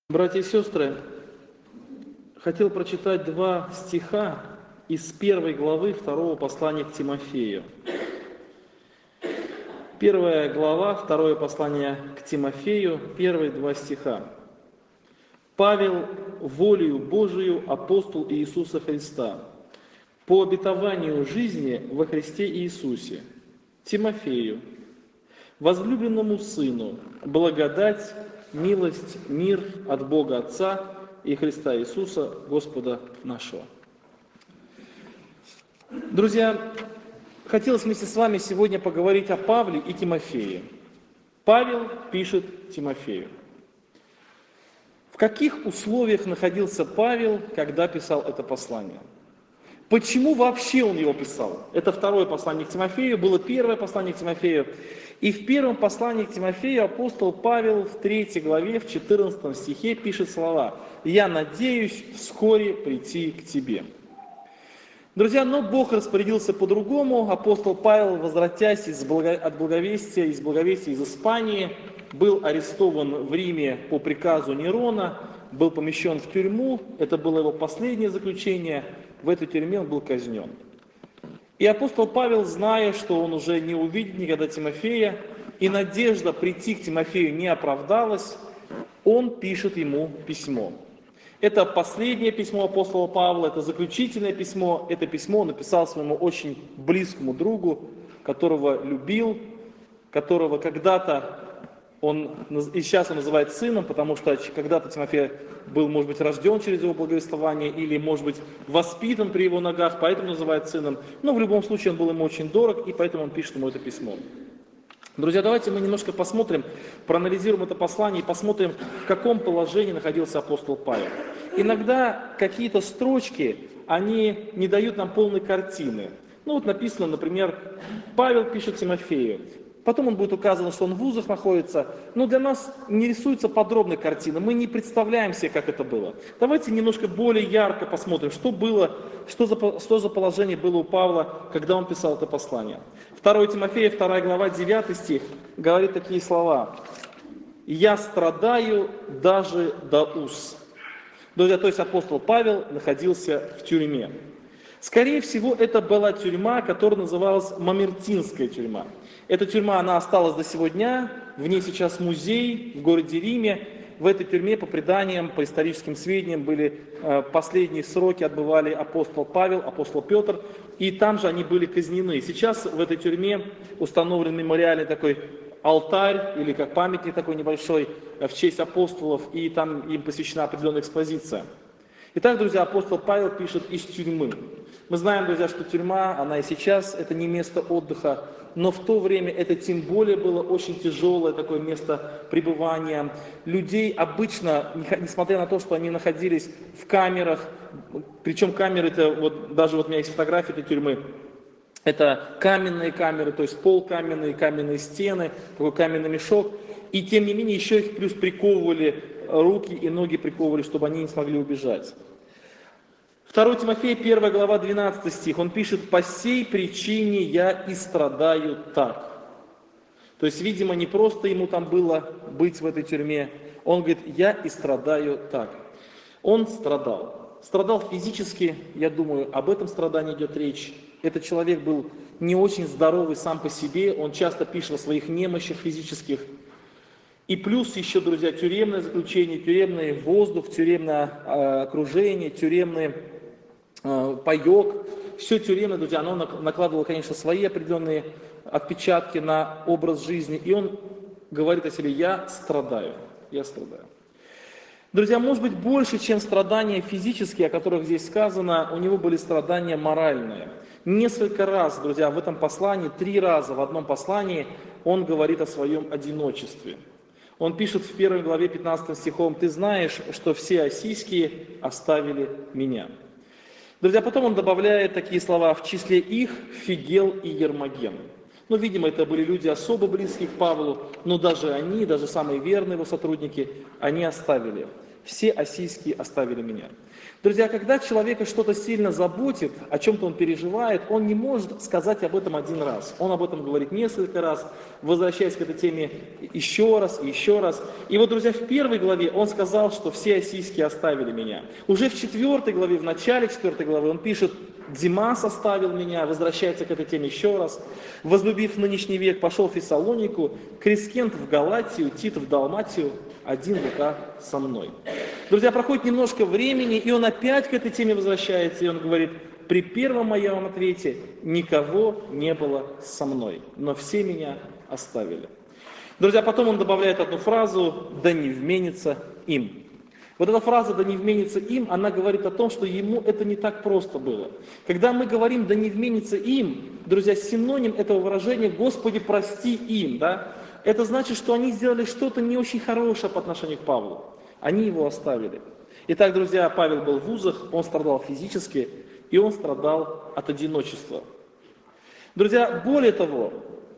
Братья и сестры, хотел прочитать два стиха из первой главы второго послания к Тимофею. Первая глава, второе послание к Тимофею, первые два стиха. «Павел, волею Божию, апостол Иисуса Христа, по обетованию жизни во Христе Иисусе, Тимофею, возлюбленному сыну, благодать, милость, мир от Бога Отца и Христа Иисуса, Господа нашего». Друзья, хотелось вместе с вами сегодня поговорить о Павле и Тимофее. Павел пишет Тимофею. В каких условиях находился Павел, когда писал это послание? Почему вообще он его писал? Это второе послание к Тимофею, было первое послание к Тимофею. И в первом послании к Тимофею апостол Павел в 3 главе, в 14 стихе пишет слова: «Я надеюсь вскоре прийти к тебе». Друзья, но Бог распорядился по-другому. Апостол Павел, возвратясь от благовестия, из Испании, был арестован в Риме по приказу Нерона, был помещен в тюрьму. Это было его последнее заключение. В этой тюрьме он был казнен. И апостол Павел, зная, что он уже не увидит никогда Тимофея, и надежда прийти к Тимофею не оправдалась, он пишет ему письмо. Это последнее письмо апостола Павла, это заключительное письмо. Это письмо он написал своему очень близкому другу, которого любил, которого когда-то и сейчас он называет сыном, потому что когда-то Тимофей был, может быть, рожден через его благовествование или, может быть, воспитан при его ногах, поэтому называет сыном. Но в любом случае он был ему очень дорог, и поэтому он пишет ему это письмо. Друзья, давайте мы немножко посмотрим, проанализируем это послание и посмотрим, в каком положении находился апостол Павел. Иногда какие-то строчки, они не дают нам полной картины. Ну вот написано, например, Павел пишет Тимофею. Потом он будет указан, что он в вузах находится. Но для нас не рисуется подробная картина. Мы не представляем себе, как это было. Давайте немножко более ярко посмотрим, что было, что за положение было у Павла, когда он писал это послание. 2 Тимофея, 2 глава, 9 стих, говорит такие слова. «Я страдаю даже до уз». Друзья, то есть апостол Павел находился в тюрьме. Скорее всего, это была тюрьма, которая называлась Мамертинская тюрьма. Эта тюрьма, она осталась до сего дня, в ней сейчас музей в городе Риме. В этой тюрьме, по преданиям, по историческим сведениям, были последние сроки, отбывали апостол Павел, апостол Петр, и там же они были казнены. Сейчас в этой тюрьме установлен мемориальный такой алтарь, или как памятник такой небольшой, в честь апостолов, и там им посвящена определенная экспозиция. Итак, друзья, апостол Павел пишет из тюрьмы. Мы знаем, друзья, что тюрьма, она и сейчас, это не место отдыха, но в то время это тем более было очень тяжелое такое место пребывания. Людей обычно, несмотря на то, что они находились в камерах, причем камеры, это вот, даже вот у меня есть фотографии этой тюрьмы, это каменные камеры, то есть пол каменный, каменные стены, такой каменный мешок, и тем не менее еще их плюс приковывали, руки и ноги приковывали, чтобы они не смогли убежать. 2 Тимофея, 1 глава, 12 стих, он пишет: «По сей причине я и страдаю так». То есть, видимо, не просто ему там было быть в этой тюрьме, он говорит: «Я и страдаю так». Он страдал. Страдал физически, я думаю, об этом страдании идет речь. Этот человек был не очень здоровый сам по себе, он часто пишет о своих немощах физических. И плюс еще, друзья, тюремное заключение, тюремный воздух, тюремное окружение, тюремный паек. Все тюремное, друзья, оно накладывало, конечно, свои определенные отпечатки на образ жизни. И он говорит о себе: «Я страдаю, я страдаю». Друзья, может быть, больше, чем страдания физические, о которых здесь сказано, у него были страдания моральные. Несколько раз, друзья, в этом послании, 3 раза в одном послании он говорит о своем одиночестве. Он пишет в 1 главе 15 стихом: «Ты знаешь, что все ассийские оставили меня». Друзья, потом он добавляет такие слова: «В числе их Фигел и Ермоген». Ну, видимо, это были люди особо близкие к Павлу, но даже они, даже самые верные его сотрудники, они оставили. все ассийские оставили меня. Друзья, когда человека что-то сильно заботит, о чем-то он переживает, он не может сказать об этом один раз. Он об этом говорит несколько раз, возвращаясь к этой теме еще раз и еще раз. И вот, друзья, в 1 главе он сказал, что все ассийские оставили меня. Уже в 4 главе, в начале 4 главы он пишет: Димас оставил меня, возвращается к этой теме еще раз. Возлюбив нынешний век, пошел в Фессалонику, Крескент в Галатию, Тит в Далматию, один Лука со мной. Друзья, проходит немножко времени, и он опять к этой теме возвращается, и он говорит: при первом моем ответе никого не было со мной, но все меня оставили. Друзья, потом он добавляет одну фразу: да не вменится им. Вот эта фраза «да не вменится им», она говорит о том, что ему это не так просто было. Когда мы говорим «да не вменится им», друзья, синоним этого выражения «Господи, прости им», да, это значит, что они сделали что-то не очень хорошее по отношению к Павлу. Они его оставили. Итак, друзья, Павел был в вузах, он страдал физически, и он страдал от одиночества. Друзья, более того,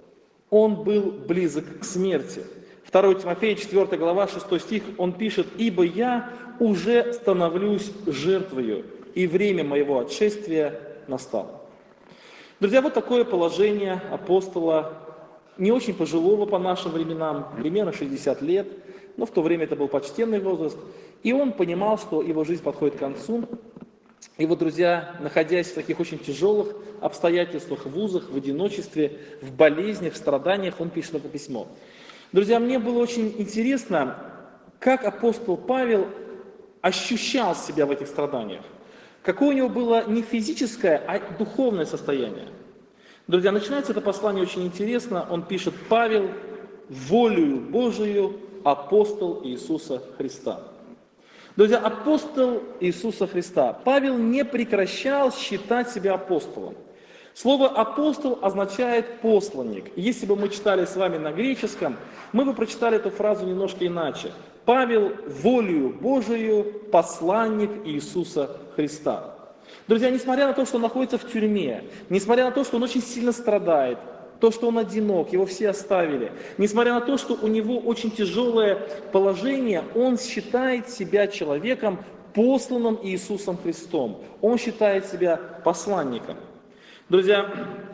он был близок к смерти. 2 Тимофея, 4 глава, 6 стих, он пишет: «Ибо я уже становлюсь жертвою, и время моего отшествия настало». Друзья, вот такое положение апостола, не очень пожилого по нашим временам, примерно 60 лет, но в то время это был почтенный возраст, и он понимал, что его жизнь подходит к концу. И вот, друзья, находясь в таких очень тяжелых обстоятельствах, в вузах, в одиночестве, в болезнях, в страданиях, он пишет это письмо. Друзья, мне было очень интересно, как апостол Павел ощущал себя в этих страданиях. Какое у него было не физическое, а духовное состояние. Друзья, начинается это послание очень интересно. Он пишет: «Павел, волею Божию, апостол Иисуса Христа». Друзья, апостол Иисуса Христа. Павел не прекращал считать себя апостолом. Слово «апостол» означает «посланник». Если бы мы читали с вами на греческом, мы бы прочитали эту фразу немножко иначе. Павел, волею Божию, посланник Иисуса Христа. Друзья, несмотря на то, что он находится в тюрьме, несмотря на то, что он очень сильно страдает, то, что он одинок, его все оставили, несмотря на то, что у него очень тяжелое положение, он считает себя человеком, посланным Иисусом Христом. Он считает себя посланником. Друзья,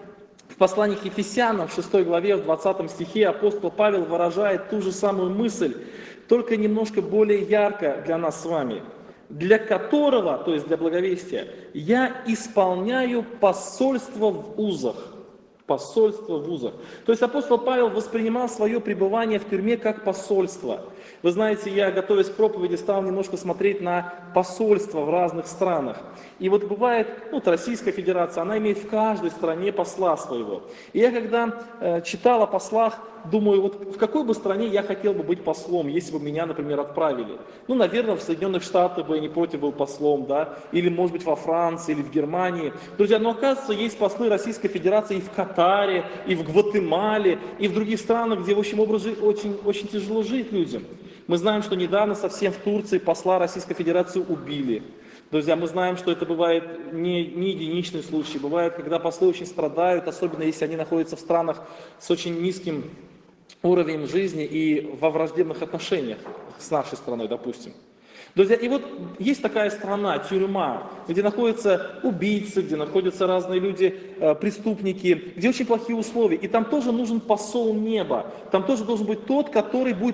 в послании к Ефесянам, в 6 главе, в 20 стихе, апостол Павел выражает ту же самую мысль, только немножко более ярко для нас с вами. «Для которого, то есть для благовестия, я исполняю посольство в узах». Посольство в узах. То есть апостол Павел воспринимал свое пребывание в тюрьме как посольство. Вы знаете, я, готовясь к проповеди, стал немножко смотреть на посольства в разных странах. И вот бывает, вот Российская Федерация, она имеет в каждой стране посла своего. И я когда читал о послах, думаю, вот в какой бы стране я хотел бы быть послом, если бы меня, например, отправили. Ну, наверное, в Соединенных Штатах бы я не против был послом, да, или, может быть, во Франции, или в Германии. Друзья, но оказывается, есть послы Российской Федерации и в Катаре, и в Гватемале, и в других странах, где, в общем, очень тяжело жить людям. Мы знаем, что недавно совсем в Турции посла Российской Федерации убили. Друзья, мы знаем, что это бывает не единичный случай. Бывает, когда послы очень страдают, особенно если они находятся в странах с очень низким уровнем жизни и во враждебных отношениях с нашей страной, допустим. Друзья, и вот есть такая страна, тюрьма, где находятся убийцы, где находятся разные люди, преступники, где очень плохие условия. И там тоже нужен посол неба. Там тоже должен быть тот, который будет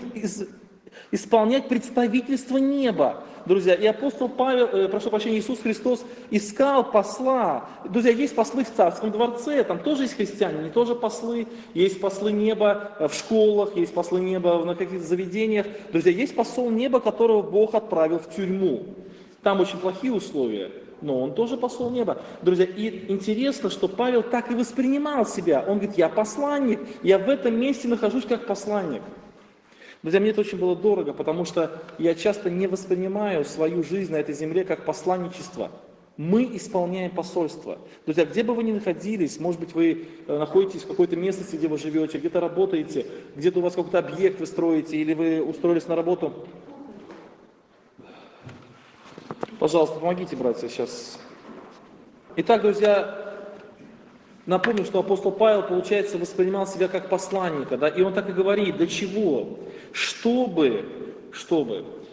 исполнять представительство неба. Друзья, и апостол Павел, прошу прощения, Иисус Христос искал посла. Друзья, есть послы в царском дворце, там тоже есть христиане, они тоже послы. Есть послы неба в школах, есть послы неба на каких-то заведениях. Друзья, есть посол неба, которого Бог отправил в тюрьму. Там очень плохие условия, но он тоже посол неба. Друзья, и интересно, что Павел так и воспринимал себя. Он говорит: я посланник, я в этом месте нахожусь как посланник. Друзья, мне это очень было дорого, потому что я часто не воспринимаю свою жизнь на этой земле как посланничество. Мы исполняем посольство. Друзья, где бы вы ни находились, может быть, вы находитесь в какой-то местности, где вы живете, где-то работаете, где-то у вас какой-то объект вы строите, или вы устроились на работу. Пожалуйста, помогите, братья, сейчас. Итак, друзья, напомню, что апостол Павел, получается, воспринимал себя как посланника, да, и он так и говорит: для чего? Чтобы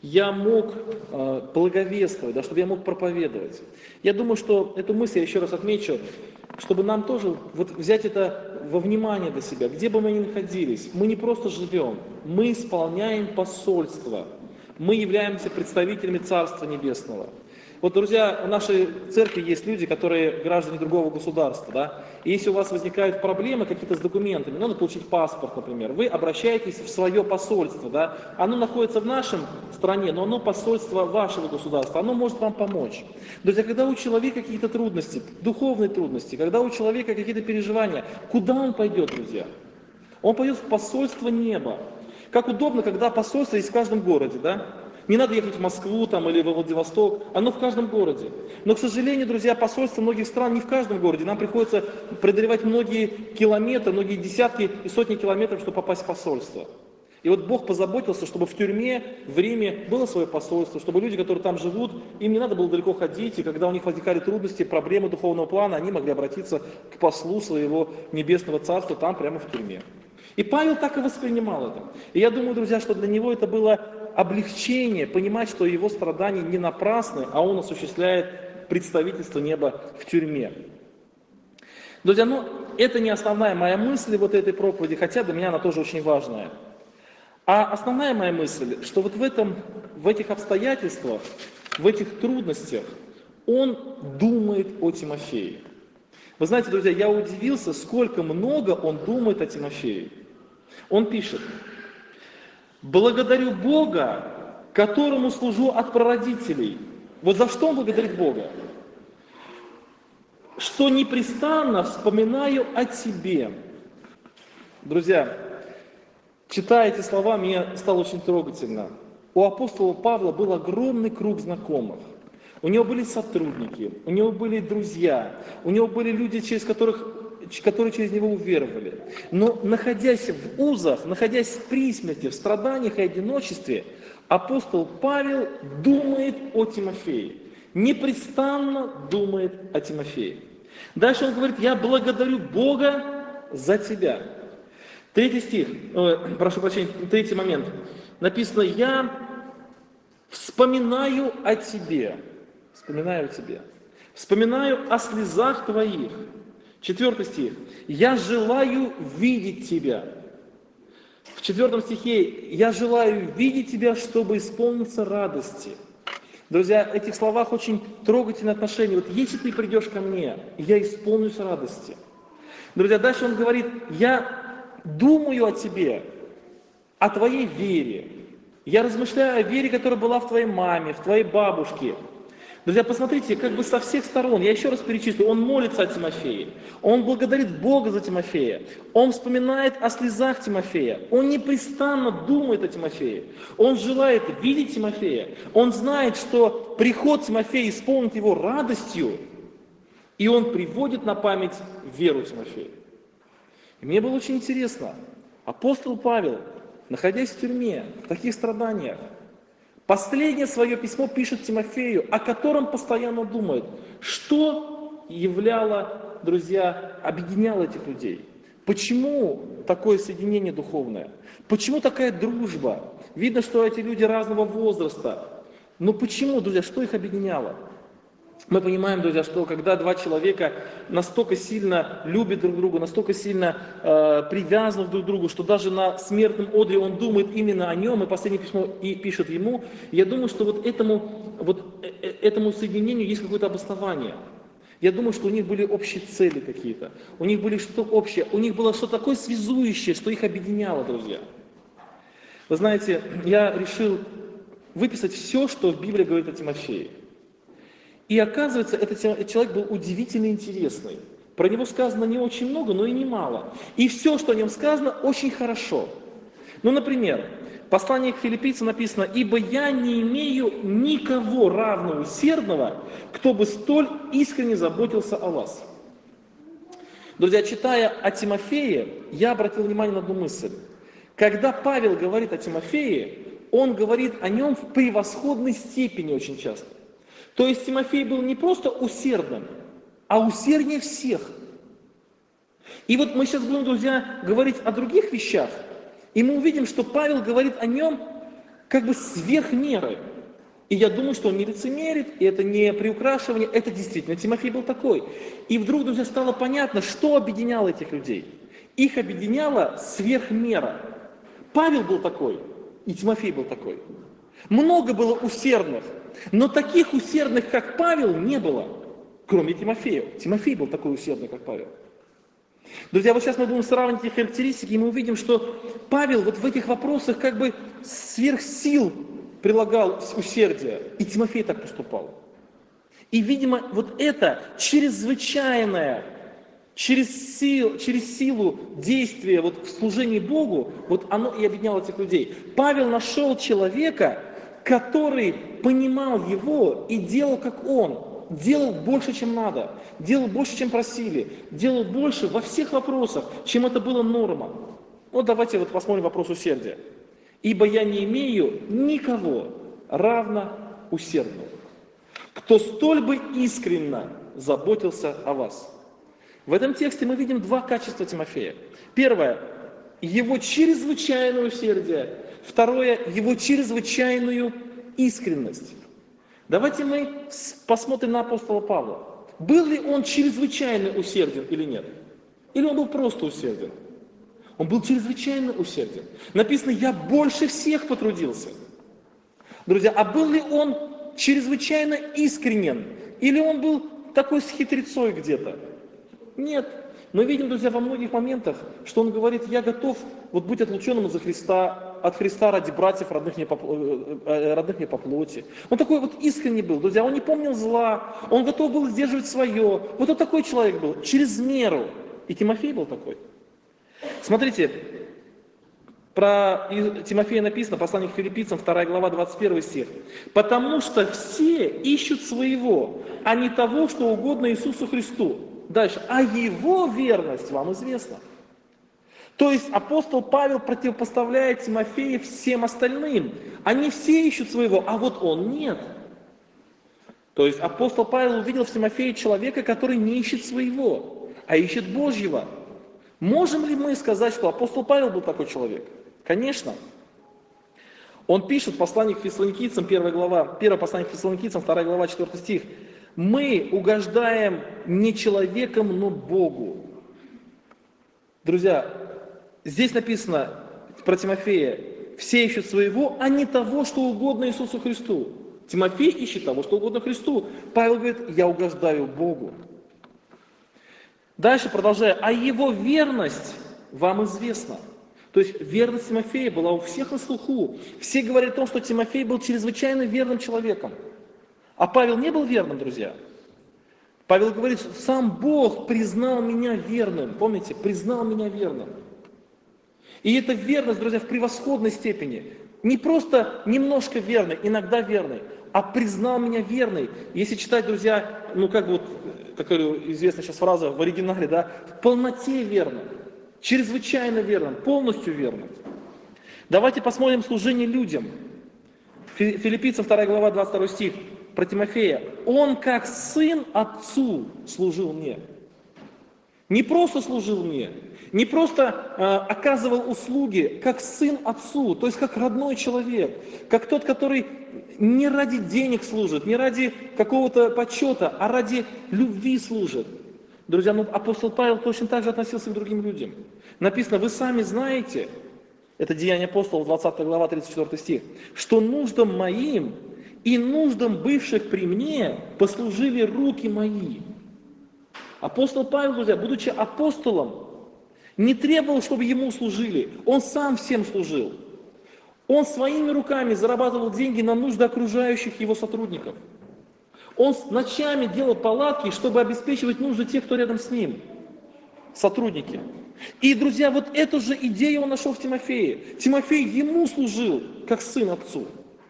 я мог благовествовать, да, чтобы я мог проповедовать. Я думаю, что эту мысль я еще раз отмечу, чтобы нам тоже вот взять это во внимание для себя, где бы мы ни находились. Мы не просто живем, мы исполняем посольство, мы являемся представителями Царства Небесного. Вот, друзья, в нашей церкви есть люди, которые граждане другого государства, да, и если у вас возникают проблемы какие-то с документами, надо получить паспорт, например, вы обращаетесь в свое посольство, да, оно находится в нашем стране, но оно посольство вашего государства, оно может вам помочь. Друзья, когда у человека какие-то трудности, духовные трудности, когда у человека какие-то переживания, куда он пойдет, друзья? Он пойдет в посольство неба. Как удобно, когда посольство есть в каждом городе, да? Не надо ехать в Москву там, или во Владивосток, оно в каждом городе. Но, к сожалению, друзья, посольства многих стран не в каждом городе. Нам приходится преодолевать многие километры, многие десятки и сотни километров, чтобы попасть в посольство. И вот Бог позаботился, чтобы в тюрьме, в Риме было свое посольство, чтобы люди, которые там живут, им не надо было далеко ходить, и когда у них возникали трудности, проблемы духовного плана, они могли обратиться к послу своего небесного царства там, прямо в тюрьме. И Павел так и воспринимал это. И я думаю, друзья, что для него это было облегчение, понимать, что его страдания не напрасны, а он осуществляет представительство неба в тюрьме. Друзья, это не основная моя мысль вот этой проповеди, хотя для меня она тоже очень важная. А основная моя мысль, что вот в этих обстоятельствах, в этих трудностях он думает о Тимофее. Вы знаете, друзья, я удивился, сколько много он думает о Тимофее. Он пишет: «Благодарю Бога, которому служу от прародителей». Вот за что он благодарит Бога? «Что непрестанно вспоминаю о тебе». Друзья, читая эти слова, мне стало очень трогательно. У апостола Павла был огромный круг знакомых. У него были сотрудники, у него были друзья, у него были люди, которые через него уверовали. Но находясь в узах, находясь в присмерти, в страданиях и одиночестве, апостол Павел думает о Тимофее. Непрестанно думает о Тимофее. Дальше он говорит: «Я благодарю Бога за тебя». Третий момент. Написано: «Я вспоминаю о тебе». Вспоминаю о тебе. Вспоминаю о слезах твоих. 4 стих. «Я желаю видеть тебя». В 4 стихе: «Я желаю видеть тебя, чтобы исполниться радости». Друзья, в этих словах очень трогательное отношение. Вот если ты придешь ко мне, я исполнюсь радости. Друзья, дальше он говорит: «Я думаю о тебе, о твоей вере. Я размышляю о вере, которая была в твоей маме, в твоей бабушке». Друзья, посмотрите, как бы со всех сторон, я еще раз перечислю, он молится о Тимофее, он благодарит Бога за Тимофея, он вспоминает о слезах Тимофея, он непрестанно думает о Тимофее, он желает видеть Тимофея, он знает, что приход Тимофея исполнит его радостью, и он приводит на память веру Тимофея. И мне было очень интересно, апостол Павел, находясь в тюрьме, в таких страданиях, последнее свое письмо пишет Тимофею, о котором постоянно думает. Что являло, друзья, объединяло этих людей? Почему такое соединение духовное? Почему такая дружба? Видно, что эти люди разного возраста. Но почему, друзья, что их объединяло? Мы понимаем, друзья, что когда два человека настолько сильно любят друг друга, настолько сильно привязаны друг к другу, что даже на смертном одре он думает именно о нем, и последнее письмо и пишет ему, я думаю, что этому соединению есть какое-то обоснование. Я думаю, что у них были общие цели какие-то, у них были что-то общее, у них было что-то такое связующее, что их объединяло, друзья. Вы знаете, я решил выписать все, что в Библии говорит о Тимофее. И оказывается, этот человек был удивительно интересный. Про него сказано не очень много, но и немало. И все, что о нем сказано, очень хорошо. Ну, например, в послании к филиппийцам написано: «Ибо я не имею никого равного усердного, кто бы столь искренне заботился о вас». Друзья, читая о Тимофее, я обратил внимание на одну мысль. Когда Павел говорит о Тимофее, он говорит о нем в превосходной степени очень часто. То есть Тимофей был не просто усердным, а усерднее всех. И вот мы сейчас будем, друзья, говорить о других вещах, и мы увидим, что Павел говорит о нем как бы сверх меры. И я думаю, что он не лицемерит, и это не приукрашивание, это действительно Тимофей был такой. И вдруг, друзья, стало понятно, что объединяло этих людей. Их объединяла сверхмера. Павел был такой, и Тимофей был такой. Много было усердных, но таких усердных, как Павел, не было, кроме Тимофея. Тимофей был такой усердный, как Павел. Друзья, вот сейчас мы будем сравнивать эти характеристики, и мы увидим, что Павел вот в этих вопросах как бы сверх сил прилагал усердие, и Тимофей так поступал. И, видимо, вот это чрезвычайное, через силу действия вот в служении Богу, вот оно и объединяло этих людей. Павел нашел человека, который понимал его и делал как он, делал больше, чем надо, делал больше, чем просили, делал больше во всех вопросах, чем это было норма. Вот давайте вот посмотрим вопрос усердия. «Ибо я не имею никого равно усердного, кто столь бы искренно заботился о вас». В этом тексте мы видим два качества Тимофея. Первое – его чрезвычайное усердие. Второе – его чрезвычайную искренность. Давайте мы посмотрим на апостола Павла. Был ли он чрезвычайно усерден или нет? Или он был просто усерден? Он был чрезвычайно усерден. Написано, я больше всех потрудился. Друзья, а был ли он чрезвычайно искренен? Или он был такой с хитрецой где-то? Нет. Мы видим, друзья, во многих моментах, что он говорит, я готов вот быть отлученным за Христа, от Христа ради братьев, родных мне по плоти. Он такой вот искренний был, друзья, он не помнил зла, он готов был сдерживать свое. Вот он такой человек был, через меру. И Тимофей был такой. Смотрите, про Тимофея написано, послание к Филиппийцам, 2 глава, 21 стих. «Потому что все ищут своего, а не того, что угодно Иисусу Христу». Дальше. «А его верность вам известна». То есть апостол Павел противопоставляет Тимофея всем остальным. Они все ищут своего, а вот он нет. То есть апостол Павел увидел в Тимофее человека, который не ищет своего, а ищет Божьего. Можем ли мы сказать, что апостол Павел был такой человек? Конечно. Он пишет в послании к Фессалоникийцам, 1 послание к Фессалоникийцам, 2 глава, 4 стих. «Мы угождаем не человеком, но Богу». Друзья, здесь написано про Тимофея, все ищут своего, а не того, что угодно Иисусу Христу. Тимофей ищет того, что угодно Христу. Павел говорит, я угождаю Богу. Дальше продолжая, а его верность вам известна. То есть верность Тимофея была у всех на слуху. Все говорят о том, что Тимофей был чрезвычайно верным человеком. А Павел не был верным, друзья. Павел говорит, что сам Бог признал меня верным. Помните, признал меня верным. И эта верность, друзья, в превосходной степени. Не просто немножко верный, иногда верный, а признал меня верной. Если читать, друзья, ну как вот, как известна сейчас фраза в оригинале, да, в полноте верным, чрезвычайно верным, полностью верным. Давайте посмотрим служение людям. Филиппийцам 2 глава, 22 стих. Про Тимофея. Он как сын отцу служил мне. Не просто служил мне, не просто оказывал услуги, как сын отцу, то есть как родной человек, как тот, который не ради денег служит, не ради какого-то почета, а ради любви служит. Друзья, ну апостол Павел точно так же относился к другим людям. Написано, вы сами знаете, это Деяния апостолов, 20 глава, 34 стих, что нуждам моим и нуждам бывших при мне послужили руки мои. Апостол Павел, друзья, будучи апостолом, не требовал, чтобы ему служили. Он сам всем служил. Он своими руками зарабатывал деньги на нужды окружающих его сотрудников. Он ночами делал палатки, чтобы обеспечивать нужды тех, кто рядом с ним. Сотрудники. И, друзья, вот эту же идею он нашел в Тимофее. Тимофей ему служил, как сын отцу.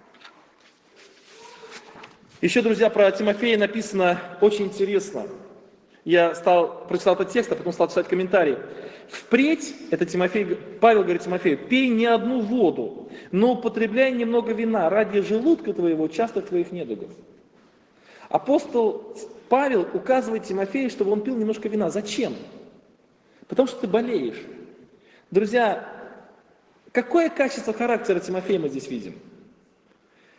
Еще, друзья, про Тимофея написано очень интересно. Я прочитал этот текст, а потом стал читать комментарии. Впредь, это Павел говорит Тимофею, пей не одну воду, но употребляй немного вина ради желудка твоего, частых твоих недугов. Апостол Павел указывает Тимофею, чтобы он пил немножко вина. Зачем? Потому что ты болеешь. Друзья, какое качество характера Тимофея мы здесь видим?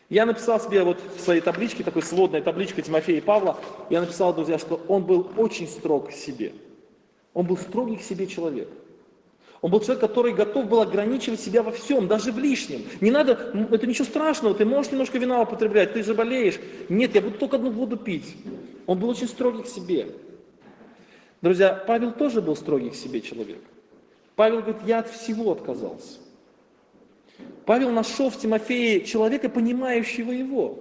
Я написал себе вот в своей табличке, такой сводной табличкой Тимофея и Павла, я написал, друзья, что он был очень строг к себе. Он был строгий к себе человек. Он был человек, который готов был ограничивать себя во всем, даже в лишнем. Не надо, это ничего страшного, ты можешь немножко вина употреблять, ты же болеешь. Нет, я буду только одну воду пить. Он был очень строгий к себе. Друзья, Павел тоже был строгий к себе человек. Павел говорит, я от всего отказался. Павел нашел в Тимофее человека, понимающего его.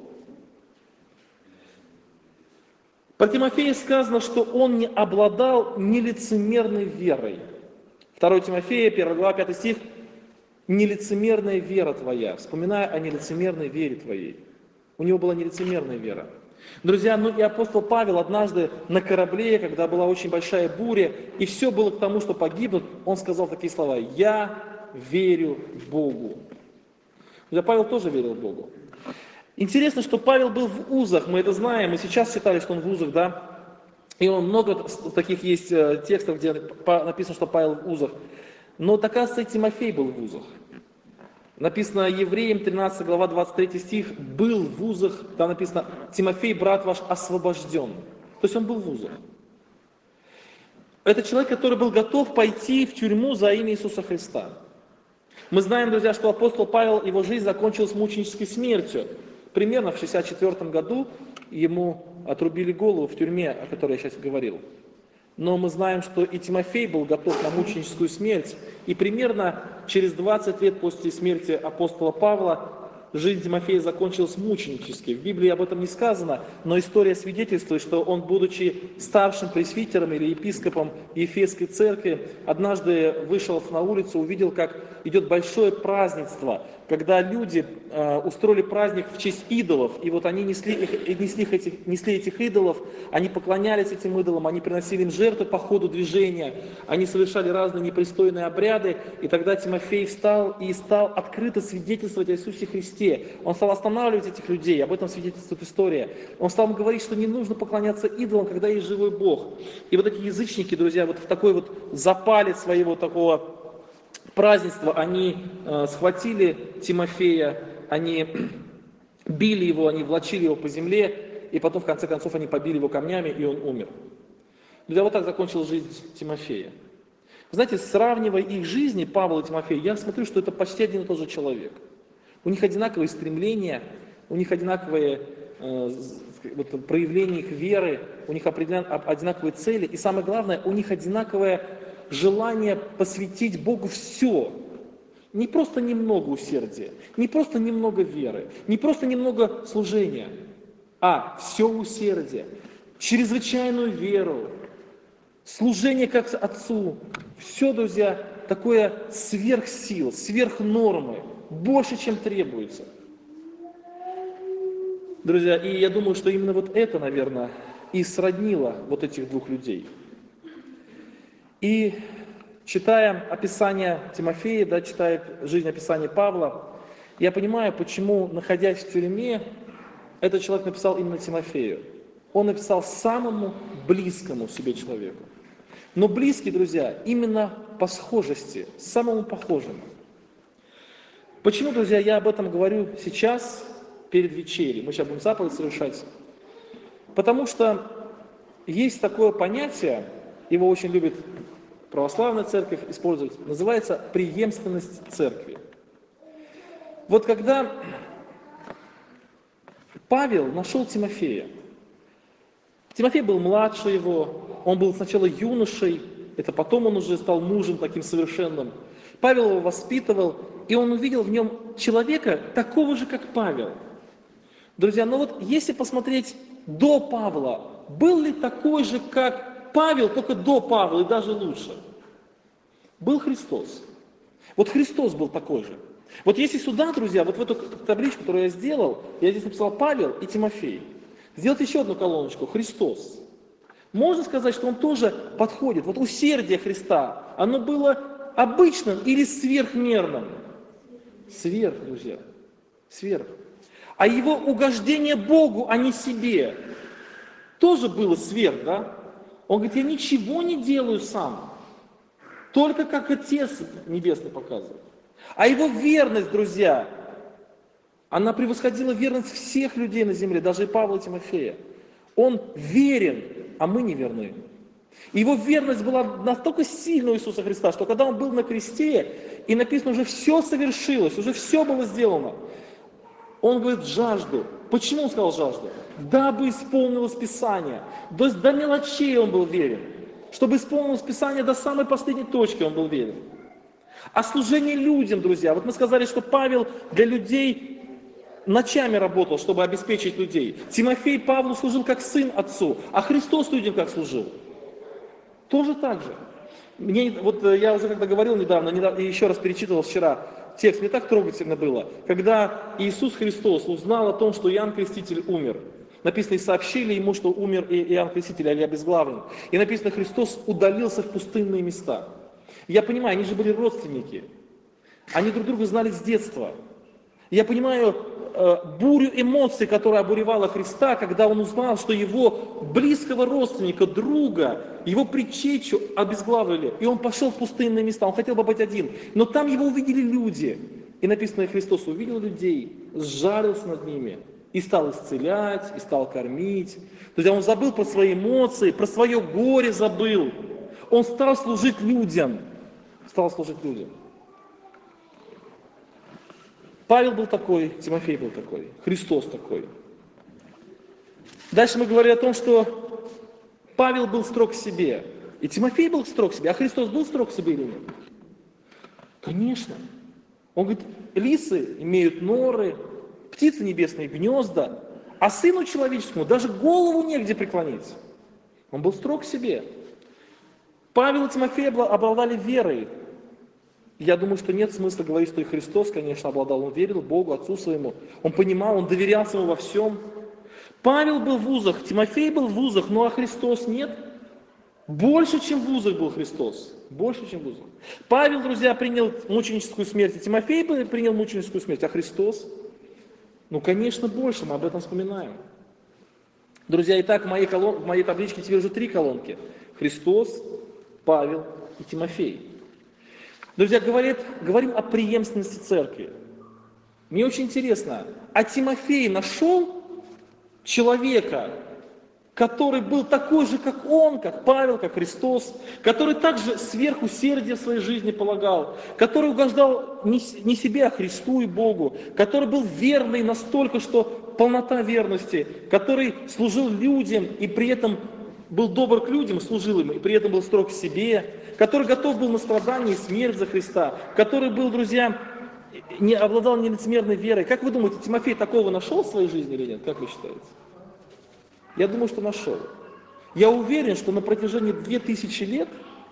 Про Тимофея сказано, что он не обладал нелицемерной верой. 2 Тимофея, 1 глава, 5 стих. «Нелицемерная вера твоя». Вспоминая о нелицемерной вере твоей. У него была нелицемерная вера. Друзья, ну и апостол Павел однажды на корабле, когда была очень большая буря, и все было к тому, что погибнут, он сказал такие слова: «Я верю Богу». Друзья, Павел тоже верил Богу. Интересно, что Павел был в узах, мы это знаем, мы сейчас читали, что он в узах, да? И много таких есть текстов, где написано, что Павел в узах. Но, оказывается, и Тимофей был в узах. Написано Евреям 13 глава 23 стих, был в узах, там написано, Тимофей, брат ваш, освобожден. То есть он был в узах. Это человек, который был готов пойти в тюрьму за имя Иисуса Христа. Мы знаем, друзья, что апостол Павел, его жизнь закончилась мученической смертью. Примерно в 64 году ему отрубили голову в тюрьме, о которой я сейчас говорил. Но мы знаем, что и Тимофей был готов на мученическую смерть. И примерно через 20 лет после смерти апостола Павла жизнь Тимофея закончилась мученически. В Библии об этом не сказано, но история свидетельствует, что он, будучи старшим пресвитером или епископом Ефесской церкви, однажды вышел на улицу, увидел, как идет большое празднество, когда люди устроили праздник в честь идолов, и вот они несли этих идолов, они поклонялись этим идолам, они приносили им жертвы по ходу движения, они совершали разные непристойные обряды, и тогда Тимофей встал и стал открыто свидетельствовать о Иисусе Христе. Он стал останавливать этих людей, об этом свидетельствует история. Он стал им говорить, что не нужно поклоняться идолам, когда есть живой Бог. И вот эти язычники, друзья, вот в такой вот запале своего такого празднества, они схватили Тимофея, они били его, они влачили его по земле, и потом в конце концов они побили его камнями, и он умер. Друзья, вот так закончилась жизнь Тимофея. Вы знаете, сравнивая их жизни, Павла и Тимофея, я смотрю, что это почти один и тот же человек. У них одинаковые стремления, у них одинаковые проявления их веры, у них одинаковые цели, и самое главное, у них одинаковое желание посвятить Богу все. Не просто немного усердия, не просто немного веры, не просто немного служения, а все усердие, чрезвычайную веру, служение как Отцу. Все, друзья, такое сверхсил, сверхнормы, больше, чем требуется. Друзья, и я думаю, что именно вот это, наверное, и сроднило вот этих двух людей. И читая описание Тимофея, да, читая жизнь описания Павла, я понимаю, почему, находясь в тюрьме, этот человек написал именно Тимофею. Он написал самому близкому себе человеку. Но близкий, друзья, именно по схожести, самому похожему. Почему, друзья, я об этом говорю сейчас, перед вечерей? Мы сейчас будем заповедь совершать. Потому что есть такое понятие, его очень любит православная церковь использовать, называется преемственность церкви. Вот когда Павел нашел Тимофея, Тимофей был младше его, он был сначала юношей, это потом он уже стал мужем таким совершенным. Павел его воспитывал, и он увидел в нем человека такого же, как Павел. Друзья, ну вот если посмотреть до Павла, был ли такой же, как Павел, только до Павла и даже лучше? Был Христос. Вот Христос был такой же. Вот если сюда, друзья, вот в эту табличку, которую я сделал, я здесь написал Павел и Тимофей. Сделать еще одну колоночку, Христос. Можно сказать, что он тоже подходит. Вот усердие Христа, оно было обычным или сверхмерным? Сверх, друзья, сверх. А его угождение Богу, а не себе, тоже было сверх, да? Он говорит, я ничего не делаю сам, только как Отец Небесный показывает. А его верность, друзья, Она превосходила верность всех людей на земле, даже и Павла и Тимофея. Он верен, а мы не верны. Его верность была настолько сильна у Иисуса Христа, что когда Он был на кресте, и написано, уже все совершилось, уже все было сделано, Он говорит, жажду. Почему Он сказал жажду? Дабы исполнилось Писание. То есть до мелочей Он был верен. Чтобы исполнилось Писание до самой последней точки Он был верен. А служение людям, друзья, вот мы сказали, что Павел для людей ночами работал, чтобы обеспечить людей. Тимофей Павлу служил как сын отцу, а Христос людям как служил. Тоже так же. Я уже когда говорил недавно, еще раз перечитывал вчера текст, мне так трогательно было, когда Иисус Христос узнал о том, что Иоанн Креститель умер. Написано, и сообщили ему, что умер Иоанн Креститель, или обезглавлен. И написано, Христос удалился в пустынные места. Я понимаю, они же были родственники. Они друг друга знали с детства. Я понимаю бурю эмоций, которая обуревала Христа, когда он узнал, что его близкого родственника, друга, его предтечу обезглавили. И он пошел в пустынные места, он хотел бы быть один. Но там его увидели люди. И написано, Христос увидел людей, сжалился над ними и стал исцелять, и стал кормить. То есть он забыл про свои эмоции, про свое горе забыл. Он стал служить людям. Стал служить людям. Павел был такой, Тимофей был такой, Христос такой. Дальше мы говорили о том, что Павел был строг к себе, и Тимофей был строг к себе, а Христос был строг к себе или нет? Конечно. Он говорит, лисы имеют норы, птицы небесные гнезда, а сыну человеческому даже голову негде преклонить. Он был строг к себе. Павел и Тимофей обладали верой. Я думаю, что нет смысла говорить, что и Христос, конечно, обладал. Он верил Богу, Отцу Своему. Он понимал, он доверялся Ему во всем. Павел был в вузах, Тимофей был в вузах, ну а Христос нет. Больше, чем в вузах был Христос. Больше, чем в вузах. Павел, друзья, принял мученическую смерть, и Тимофей принял мученическую смерть, а Христос? Ну, конечно, больше, мы об этом вспоминаем. Друзья, итак, в моей табличке теперь уже 3 колонки. Христос, Павел и Тимофей. Друзья, говорим о преемственности церкви. Мне очень интересно, а Тимофей нашел человека, который был такой же, как он, как Павел, как Христос, который также сверхусердие в своей жизни полагал, который угождал не себе, а Христу и Богу, который был верный настолько, что полнота верности, который служил людям и при этом был добр к людям, служил им, и при этом был строг к себе, который готов был на страдания и смерть за Христа, который был, друзья, не обладал нелицемерной верой. Как вы думаете, Тимофей такого нашел в своей жизни или нет? Как вы считаете? Я думаю, что нашел. Я уверен, что на протяжении 2000 лет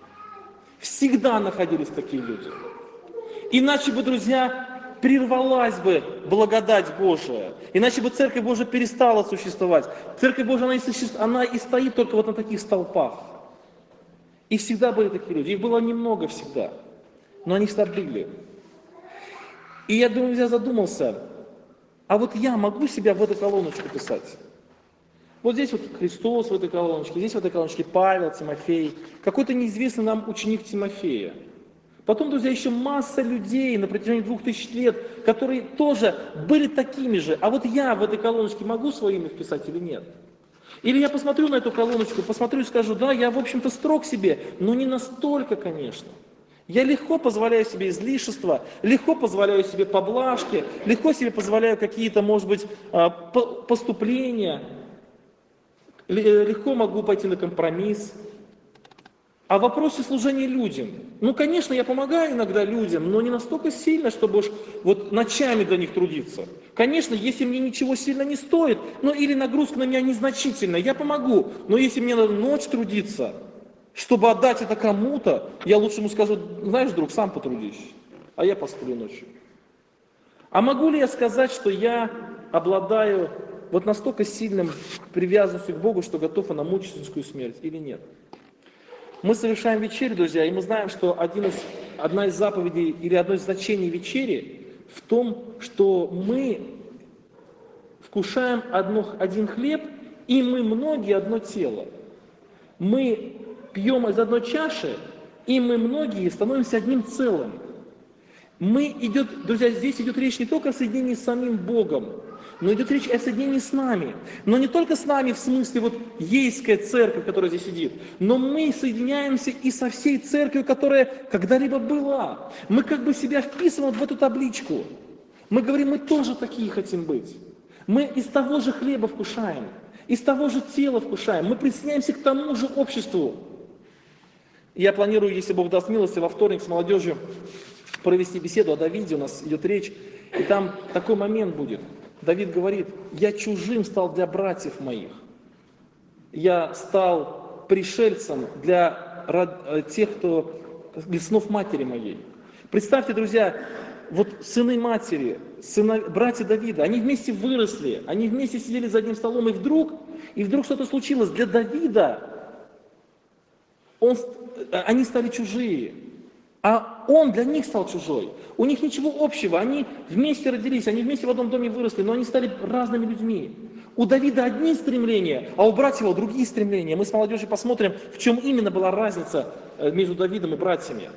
всегда находились такие люди. Иначе бы, друзья, прервалась бы благодать Божия. Иначе бы Церковь Божия перестала существовать. Церковь Божия, она и стоит только вот на таких столпах. И всегда были такие люди. Их было немного всегда. Но они всегда были. И я думаю, я задумался, а вот я могу себя в эту колоночку писать? Вот здесь вот Христос в этой колоночке, здесь в этой колоночке Павел, Тимофей, какой-то неизвестный нам ученик Тимофея. Потом, друзья, еще масса людей на протяжении 2000 лет, которые тоже были такими же. А вот я в этой колоночке могу свое имя вписать или нет? Или я посмотрю на эту колоночку, посмотрю и скажу, да, я, в общем-то, строг себе, но не настолько, конечно. Я легко позволяю себе излишества, легко позволяю себе поблажки, легко себе позволяю какие-то, может быть, поступления, легко могу пойти на компромисс. А в вопросе служения людям, ну, конечно, я помогаю иногда людям, но не настолько сильно, чтобы уж вот ночами для них трудиться. Конечно, если мне ничего сильно не стоит, ну, или нагрузка на меня незначительная, я помогу. Но если мне надо ночь трудиться, чтобы отдать это кому-то, я лучше ему скажу, знаешь, друг, сам потрудись, а я посплю ночью. А могу ли я сказать, что я обладаю вот настолько сильным привязанностью к Богу, что готов на мученическую смерть или нет? Мы совершаем вечерю, друзья, и мы знаем, что одна из заповедей или одно из значений вечери в том, что мы вкушаем один хлеб, и мы многие одно тело. Мы пьем из одной чаши, и мы многие становимся одним целым. Друзья, здесь идет речь не только о соединении с самим Богом, но идет речь о соединении с нами. Но не только с нами в смысле вот ейская церковь, которая здесь сидит, но мы соединяемся и со всей церковью, которая когда-либо была. Мы как бы себя вписываем в эту табличку. Мы говорим, мы тоже такие хотим быть. Мы из того же хлеба вкушаем, из того же тела вкушаем. Мы присоединяемся к тому же обществу. Я планирую, если Бог даст милости, во вторник с молодежью провести беседу о Давиде, у нас идет речь, и там такой момент будет. Давид говорит, я чужим стал для братьев моих, я стал пришельцем для тех, для сынов матери моей. Представьте, друзья, вот сыны матери, братья Давида, они вместе выросли, они вместе сидели за одним столом, и вдруг что-то случилось. Для Давида они стали чужие. А он для них стал чужой. У них ничего общего. Они вместе родились, они вместе в одном доме выросли, но они стали разными людьми. У Давида одни стремления, а у братьев его другие стремления. Мы с молодежью посмотрим, в чем именно была разница между Давидом и братьями.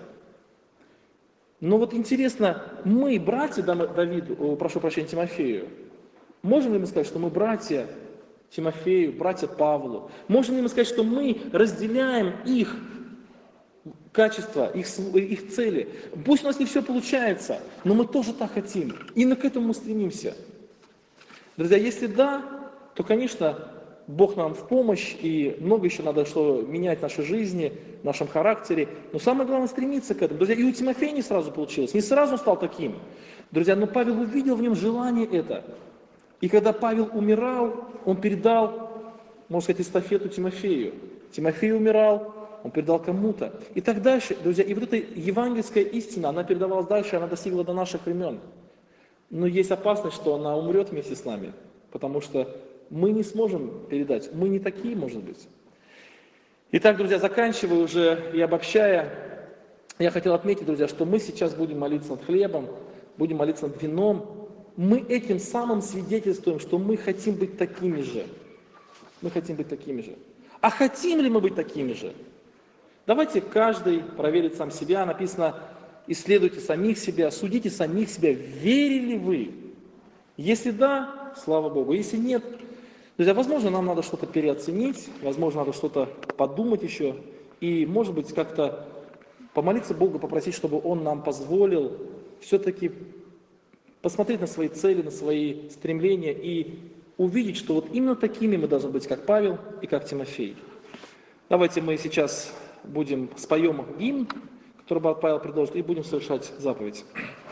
Но вот интересно, мы, братья Тимофею, можем ли мы сказать, что мы братья Тимофею, братья Павлу? Можем ли мы сказать, что мы разделяем их качества, их цели? Пусть у нас не все получается, но мы тоже так хотим. И к этому мы стремимся. Друзья, если да, то, конечно, Бог нам в помощь, и много еще надо что менять в нашей жизни, в нашем характере. Но самое главное стремиться к этому. Друзья, и у Тимофея не сразу получилось, не сразу он стал таким. Друзья, но Павел увидел в нем желание это. И когда Павел умирал, он передал, можно сказать, эстафету Тимофею. Тимофей умирал, он передал кому-то. И так дальше, друзья, и вот эта евангельская истина, она передавалась дальше, она достигла до наших времен. Но есть опасность, что она умрет вместе с нами, потому что мы не сможем передать, мы не такие, может быть. Итак, друзья, заканчивая уже и обобщая, я хотел отметить, друзья, что мы сейчас будем молиться над хлебом, будем молиться над вином. Мы этим самым свидетельствуем, что мы хотим быть такими же. Мы хотим быть такими же. А хотим ли мы быть такими же? Давайте каждый проверит сам себя. Написано, исследуйте самих себя, судите самих себя, верили вы. Если да, слава Богу. Если нет, друзья, возможно, нам надо что-то переоценить, возможно, надо что-то подумать еще. И, может быть, как-то помолиться Богу, попросить, чтобы Он нам позволил все-таки посмотреть на свои цели, на свои стремления и увидеть, что вот именно такими мы должны быть, как Павел и как Тимофей. Давайте мы сейчас споем гимн, который Павел предложит, и будем совершать заповедь.